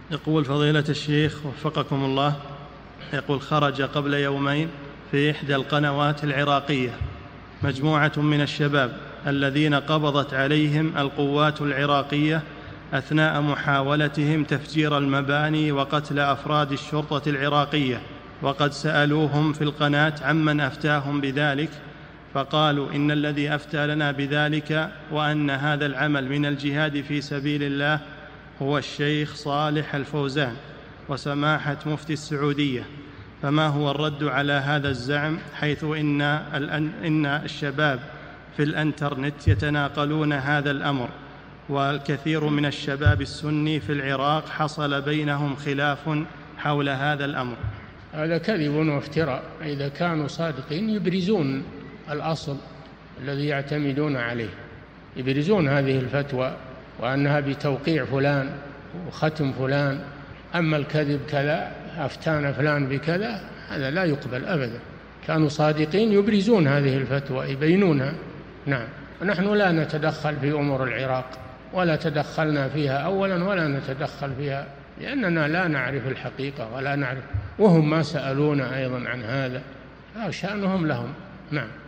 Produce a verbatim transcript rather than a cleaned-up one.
يقول فضيلة الشيخ وفقكم الله، يقول خرج قبل يومين في إحدى القنوات العراقية مجموعة من الشباب الذين قبضت عليهم القوات العراقية أثناء محاولتهم تفجير المباني وقتل أفراد الشرطة العراقية، وقد سألوهم في القناة عمن أفتاهم بذلك، فقالوا إن الذي أفتى لنا بذلك وأن هذا العمل من الجهاد في سبيل الله هو الشيخ صالح الفوزان وسماحة مفتي السعودية، فما هو الرد على هذا الزعم، حيث إن, إن الشباب في الانترنت يتناقلون هذا الأمر، والكثير من الشباب السني في العراق حصل بينهم خلاف حول هذا الأمر؟ هذا كذب وافتراء. إذا كانوا صادقين يبرزون الأصل الذي يعتمدون عليه، يبرزون هذه الفتوى وأنها بتوقيع فلان وختم فلان. أما الكذب كذا أفتانا فلان بكذا، هذا لا يقبل أبدا. كانوا صادقين يبرزون هذه الفتوى يبينونها. نعم. ونحن لا نتدخل في أمور العراق، ولا تدخلنا فيها أولا ولا نتدخل فيها، لأننا لا نعرف الحقيقة ولا نعرف، وهم ما سألونا أيضا عن هذا، شأنهم لهم. نعم.